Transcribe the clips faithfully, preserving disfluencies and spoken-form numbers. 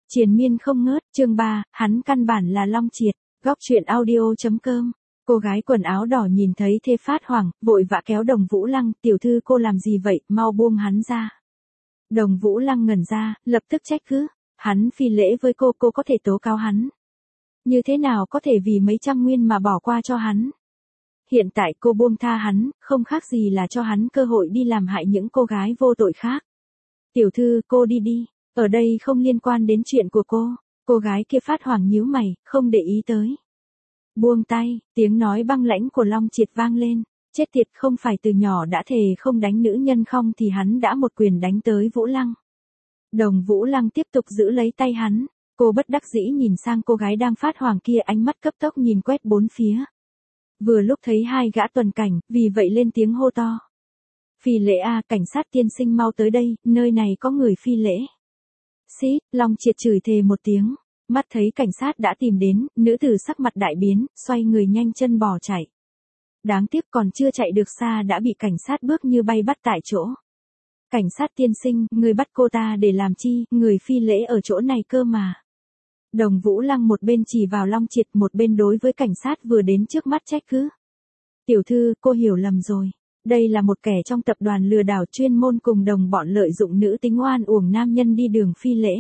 Triền miên không ngớt, chương ba, hắn căn bản là Long Triệt, góc truyện audio.com. Cô gái quần áo đỏ nhìn thấy thê phát hoảng, vội vã kéo Đồng Vũ Lăng, tiểu thư cô làm gì vậy, mau buông hắn ra. Đồng Vũ Lăng ngẩn ra, lập tức trách cứ, hắn phi lễ với cô, cô có thể tố cáo hắn. Như thế nào có thể vì mấy trăm nguyên mà bỏ qua cho hắn. Hiện tại cô buông tha hắn, không khác gì là cho hắn cơ hội đi làm hại những cô gái vô tội khác. Tiểu thư, cô đi đi, ở đây không liên quan đến chuyện của cô. Cô gái kia phát hoảng nhíu mày, không để ý tới. Buông tay, tiếng nói băng lãnh của Long Triệt vang lên. Chết tiệt, không phải từ nhỏ đã thề không đánh nữ nhân không thì hắn đã một quyền đánh tới Vũ Lăng. Đồng Vũ Lăng tiếp tục giữ lấy tay hắn. Cô bất đắc dĩ nhìn sang cô gái đang phát hoảng kia, ánh mắt cấp tốc nhìn quét bốn phía. Vừa lúc thấy hai gã tuần cảnh, vì vậy lên tiếng hô to. Phi lễ a, cảnh sát tiên sinh mau tới đây, nơi này có người phi lễ. Xí, Long Triệt chửi thề một tiếng, mắt thấy cảnh sát đã tìm đến, nữ tử sắc mặt đại biến, xoay người nhanh chân bỏ chạy. Đáng tiếc còn chưa chạy được xa đã bị cảnh sát bước như bay bắt tại chỗ. Cảnh sát tiên sinh, người bắt cô ta để làm chi, người phi lễ ở chỗ này cơ mà. Đồng Vũ Lăng một bên chỉ vào Long Triệt, một bên đối với cảnh sát vừa đến trước mắt trách cứ. Tiểu thư, cô hiểu lầm rồi. Đây là một kẻ trong tập đoàn lừa đảo chuyên môn cùng đồng bọn lợi dụng nữ tính oan uổng nam nhân đi đường phi lễ.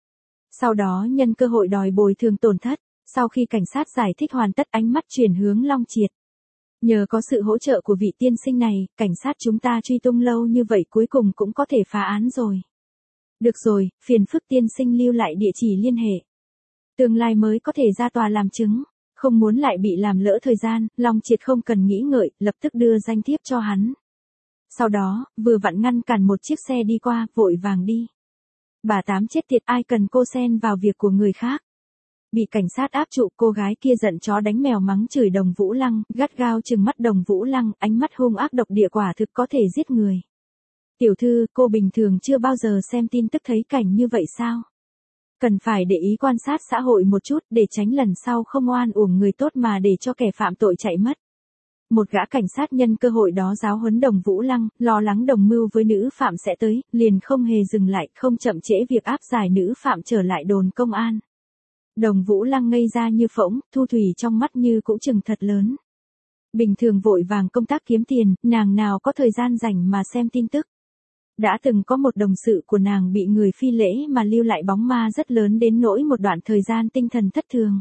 Sau đó nhân cơ hội đòi bồi thường tổn thất. Sau khi cảnh sát giải thích hoàn tất, ánh mắt chuyển hướng Long Triệt. Nhờ có sự hỗ trợ của vị tiên sinh này, cảnh sát chúng ta truy tung lâu như vậy cuối cùng cũng có thể phá án rồi. Được rồi, phiền phức tiên sinh lưu lại địa chỉ liên hệ. Tương lai mới có thể ra tòa làm chứng. Không muốn lại bị làm lỡ thời gian, Long Triệt không cần nghĩ ngợi, lập tức đưa danh thiếp cho hắn. Sau đó, vừa vặn ngăn cản một chiếc xe đi qua, vội vàng đi. Bà tám chết tiệt, ai cần cô xen vào việc của người khác. Bị cảnh sát áp trụ, cô gái kia giận chó đánh mèo mắng chửi Đồng Vũ Lăng, gắt gao trừng mắt Đồng Vũ Lăng, ánh mắt hung ác độc địa quả thực có thể giết người. Tiểu thư, cô bình thường chưa bao giờ xem tin tức thấy cảnh như vậy sao? Cần phải để ý quan sát xã hội một chút để tránh lần sau không oan uổng người tốt mà để cho kẻ phạm tội chạy mất. Một gã cảnh sát nhân cơ hội đó giáo huấn Đồng Vũ Lăng, lo lắng đồng mưu với nữ phạm sẽ tới, liền không hề dừng lại, không chậm trễ việc áp giải nữ phạm trở lại đồn công an. Đồng Vũ Lăng ngây ra như phỗng, thu thủy trong mắt như cũ trừng thật lớn. Bình thường vội vàng công tác kiếm tiền, nàng nào có thời gian rảnh mà xem tin tức. Đã từng có một đồng sự của nàng bị người phi lễ mà lưu lại bóng ma rất lớn đến nỗi một đoạn thời gian tinh thần thất thường.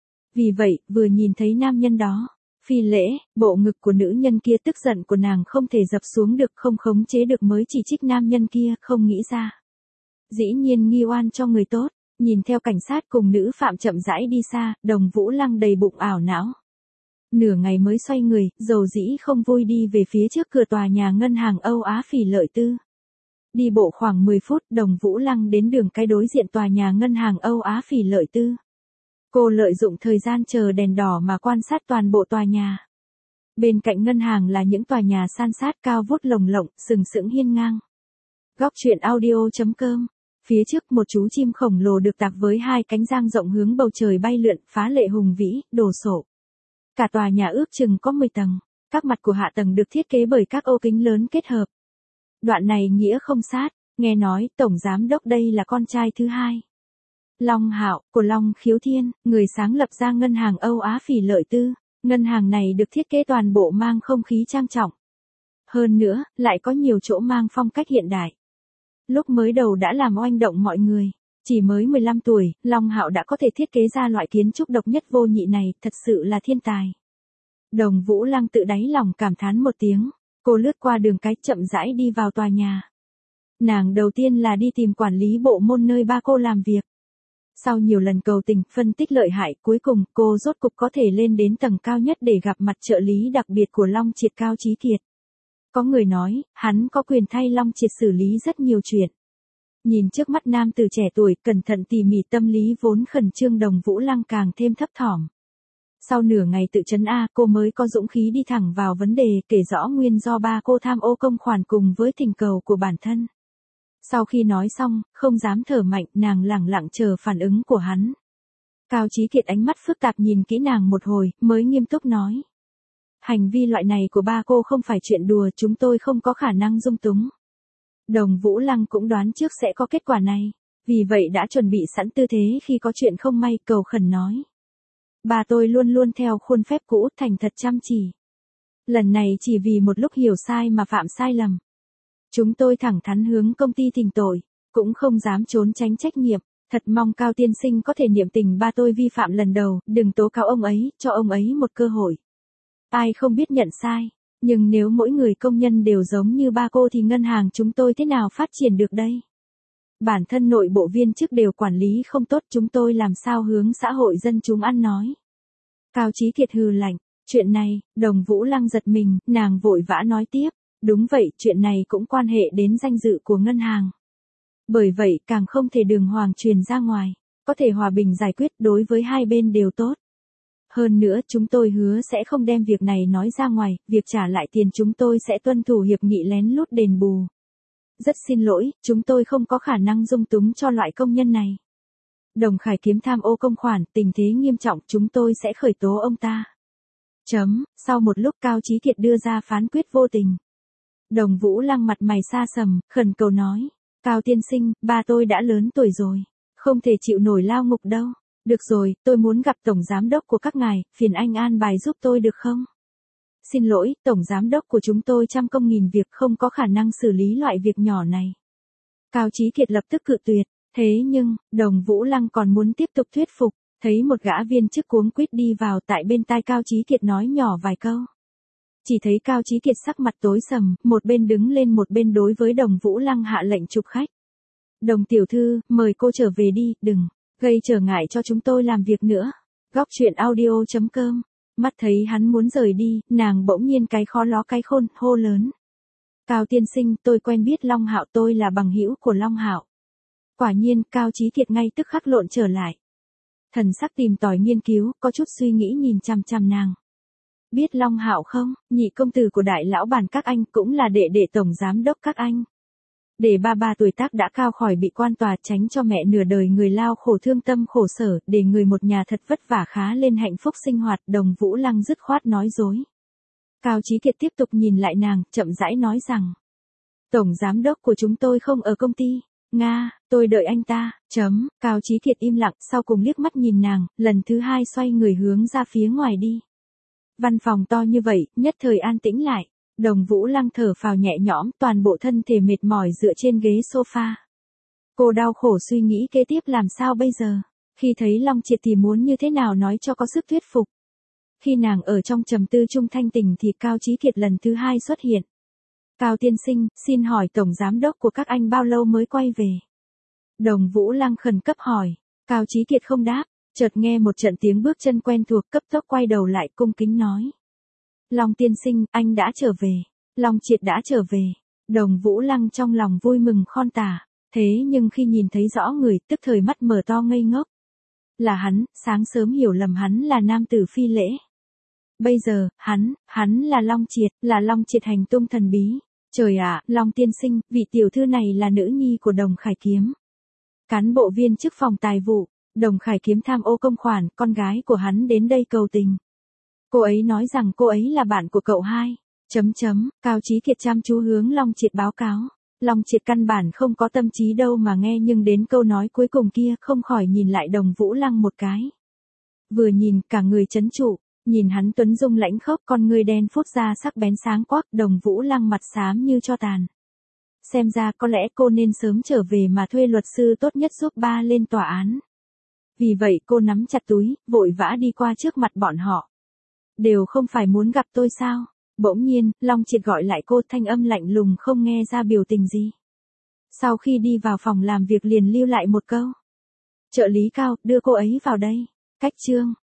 Vì vậy, vừa nhìn thấy nam nhân đó, phi lễ, bộ ngực của nữ nhân kia, tức giận của nàng không thể dập xuống được, không khống chế được mới chỉ trích nam nhân kia, không nghĩ ra. Dĩ nhiên nghi oan cho người tốt, nhìn theo cảnh sát cùng nữ phạm chậm rãi đi xa, Đồng Vũ Lăng đầy bụng ảo não. Nửa ngày mới xoay người, dầu dĩ không vui đi về phía trước cửa tòa nhà ngân hàng Âu Á Phỉ Lợi Tư. Đi bộ khoảng mười phút, Đồng Vũ Lăng đến đường cái đối diện tòa nhà ngân hàng Âu Á Phỉ Lợi Tư. Cô lợi dụng thời gian chờ đèn đỏ mà quan sát toàn bộ tòa nhà. Bên cạnh ngân hàng là những tòa nhà san sát cao vút lồng lộng, sừng sững hiên ngang. Góc truyện audio.com. Phía trước một chú chim khổng lồ được tạc với hai cánh dang rộng hướng bầu trời bay lượn, phá lệ hùng vĩ, đồ sộ. Cả tòa nhà ước chừng có mười tầng. Các mặt của hạ tầng được thiết kế bởi các ô kính lớn kết hợp. Đoạn này nghĩa không sát, nghe nói tổng giám đốc đây là con trai thứ hai. Long Hạo, của Long Khiếu Thiên, người sáng lập ra ngân hàng Âu Á Phỉ Lợi Tư. Ngân hàng này được thiết kế toàn bộ mang không khí trang trọng. Hơn nữa, lại có nhiều chỗ mang phong cách hiện đại. Lúc mới đầu đã làm oanh động mọi người. Chỉ mới mười lăm tuổi, Long Hạo đã có thể thiết kế ra loại kiến trúc độc nhất vô nhị này, thật sự là thiên tài. Đồng Vũ Lăng tự đáy lòng cảm thán một tiếng. Cô lướt qua đường cái chậm rãi đi vào tòa nhà. Nàng đầu tiên là đi tìm quản lý bộ môn nơi ba cô làm việc. Sau nhiều lần cầu tình, phân tích lợi hại, cuối cùng cô rốt cục có thể lên đến tầng cao nhất để gặp mặt trợ lý đặc biệt của Long Triệt, Cao Chí Kiệt. Có người nói, hắn có quyền thay Long Triệt xử lý rất nhiều chuyện. Nhìn trước mắt nam tử trẻ tuổi, cẩn thận tỉ mỉ, tâm lý vốn khẩn trương Đồng Vũ Lăng càng thêm thấp thỏm. Sau nửa ngày tự trấn A, cô mới có dũng khí đi thẳng vào vấn đề, kể rõ nguyên do ba cô tham ô công khoản cùng với thỉnh cầu của bản thân. Sau khi nói xong, không dám thở mạnh, nàng lẳng lặng chờ phản ứng của hắn. Cao Chí Kiệt ánh mắt phức tạp nhìn kỹ nàng một hồi, mới nghiêm túc nói. Hành vi loại này của ba cô không phải chuyện đùa, chúng tôi không có khả năng dung túng. Đồng Vũ Lăng cũng đoán trước sẽ có kết quả này. Vì vậy đã chuẩn bị sẵn tư thế khi có chuyện không may, cầu khẩn nói. Ba tôi luôn luôn theo khuôn phép cũ, thành thật chăm chỉ. Lần này chỉ vì một lúc hiểu sai mà phạm sai lầm. Chúng tôi thẳng thắn hướng công ty thỉnh tội, cũng không dám trốn tránh trách nhiệm. Thật mong Cao tiên sinh có thể niệm tình ba tôi vi phạm lần đầu, đừng tố cáo ông ấy, cho ông ấy một cơ hội. Ai không biết nhận sai, nhưng nếu mỗi người công nhân đều giống như ba cô thì ngân hàng chúng tôi thế nào phát triển được đây? Bản thân nội bộ viên chức đều quản lý không tốt, chúng tôi làm sao hướng xã hội dân chúng ăn nói. Cao Chí Kiệt hừ lạnh, chuyện này, Đồng Vũ Lăng giật mình, nàng vội vã nói tiếp, đúng vậy, chuyện này cũng quan hệ đến danh dự của ngân hàng. Bởi vậy càng không thể đường hoàng truyền ra ngoài, có thể hòa bình giải quyết đối với hai bên đều tốt. Hơn nữa chúng tôi hứa sẽ không đem việc này nói ra ngoài, việc trả lại tiền chúng tôi sẽ tuân thủ hiệp nghị lén lút đền bù. Rất xin lỗi, chúng tôi không có khả năng dung túng cho loại công nhân này. Đồng Khải Kiếm tham ô công khoản, tình thế nghiêm trọng, chúng tôi sẽ khởi tố ông ta. Chấm, sau một lúc Cao Chí Kiệt đưa ra phán quyết vô tình. Đồng Vũ Lăng mặt mày xa sầm, khẩn cầu nói, Cao tiên sinh, ba tôi đã lớn tuổi rồi, không thể chịu nổi lao ngục đâu. Được rồi, tôi muốn gặp tổng giám đốc của các ngài, phiền anh an bài giúp tôi được không? Xin lỗi, tổng giám đốc của chúng tôi trăm công nghìn việc không có khả năng xử lý loại việc nhỏ này. Cao Chí Kiệt lập tức cự tuyệt, thế nhưng, Đồng Vũ Lăng còn muốn tiếp tục thuyết phục, thấy một gã viên chức cuống quýt đi vào tại bên tai Cao Chí Kiệt nói nhỏ vài câu. Chỉ thấy Cao Chí Kiệt sắc mặt tối sầm, một bên đứng lên một bên đối với Đồng Vũ Lăng hạ lệnh chụp khách. Đồng tiểu thư, mời cô trở về đi, đừng gây trở ngại cho chúng tôi làm việc nữa. Góc truyện audio chấm com. Mắt thấy hắn muốn rời đi, nàng bỗng nhiên cái khó ló cái khôn, hô lớn. Cao tiên sinh, tôi quen biết Long Hạo, tôi là bằng hữu của Long Hạo. Quả nhiên, Cao Chí Kiệt ngay tức khắc lộn trở lại. Thần sắc tìm tòi nghiên cứu, có chút suy nghĩ nhìn chằm chằm nàng. Biết Long Hạo không, nhị công tử của đại lão bản các anh, cũng là đệ đệ tổng giám đốc các anh. Để ba ba tuổi tác đã cao khỏi bị quan tòa, tránh cho mẹ nửa đời người lao khổ thương tâm khổ sở, để người một nhà thật vất vả khá lên hạnh phúc sinh hoạt. Đồng Vũ Lăng dứt khoát nói dối. Cao Chí Kiệt tiếp tục nhìn lại nàng, chậm rãi nói rằng. Tổng giám đốc của chúng tôi không ở công ty. Nga, tôi đợi anh ta. Chấm, Cao Chí Kiệt im lặng, sau cùng liếc mắt nhìn nàng, lần thứ hai xoay người hướng ra phía ngoài đi. Văn phòng to như vậy, nhất thời an tĩnh lại. Đồng Vũ Lăng thở phào nhẹ nhõm, toàn bộ thân thể mệt mỏi dựa trên ghế sofa. Cô đau khổ suy nghĩ kế tiếp làm sao bây giờ. Khi thấy Long Triệt thì muốn như thế nào nói cho có sức thuyết phục. Khi nàng ở trong trầm tư trung thanh tình thì Cao Chí Kiệt lần thứ hai xuất hiện. Cao tiên sinh, xin hỏi tổng giám đốc của các anh bao lâu mới quay về? Đồng Vũ Lăng khẩn cấp hỏi. Cao Chí Kiệt không đáp, chợt nghe một trận tiếng bước chân quen thuộc, cấp tốc quay đầu lại cung kính nói. Long tiên sinh, anh đã trở về. Long Triệt đã trở về. Đồng Vũ Lăng trong lòng vui mừng khôn tả. Thế nhưng khi nhìn thấy rõ người, tức thời mắt mở to ngây ngốc. Là hắn, sáng sớm hiểu lầm hắn là nam tử phi lễ. Bây giờ, hắn, hắn là Long Triệt, là Long Triệt hành tung thần bí. Trời ạ, Long tiên sinh, vị tiểu thư này là nữ nhi của Đồng Khải Kiếm. Cán bộ viên chức phòng tài vụ, Đồng Khải Kiếm tham ô công khoản, con gái của hắn đến đây cầu tình. Cô ấy nói rằng cô ấy là bạn của cậu hai. Chấm chấm, Cao Chí Kiệt chăm chú hướng Long Triệt báo cáo. Long Triệt căn bản không có tâm trí đâu mà nghe, nhưng đến câu nói cuối cùng kia không khỏi nhìn lại Đồng Vũ Lăng một cái. Vừa nhìn cả người chấn trụ, nhìn hắn tuấn dung lãnh khốc, con người đen phút ra sắc bén sáng quắc. Đồng Vũ Lăng mặt xám như tro tàn. Xem ra có lẽ cô nên sớm trở về mà thuê luật sư tốt nhất giúp ba lên tòa án. Vì vậy cô nắm chặt túi, vội vã đi qua trước mặt bọn họ. Đều không phải muốn gặp tôi sao? Bỗng nhiên, Long Triệt gọi lại cô, thanh âm lạnh lùng không nghe ra biểu tình gì. Sau khi đi vào phòng làm việc liền lưu lại một câu. Trợ lý Cao, đưa cô ấy vào đây. Cách chương.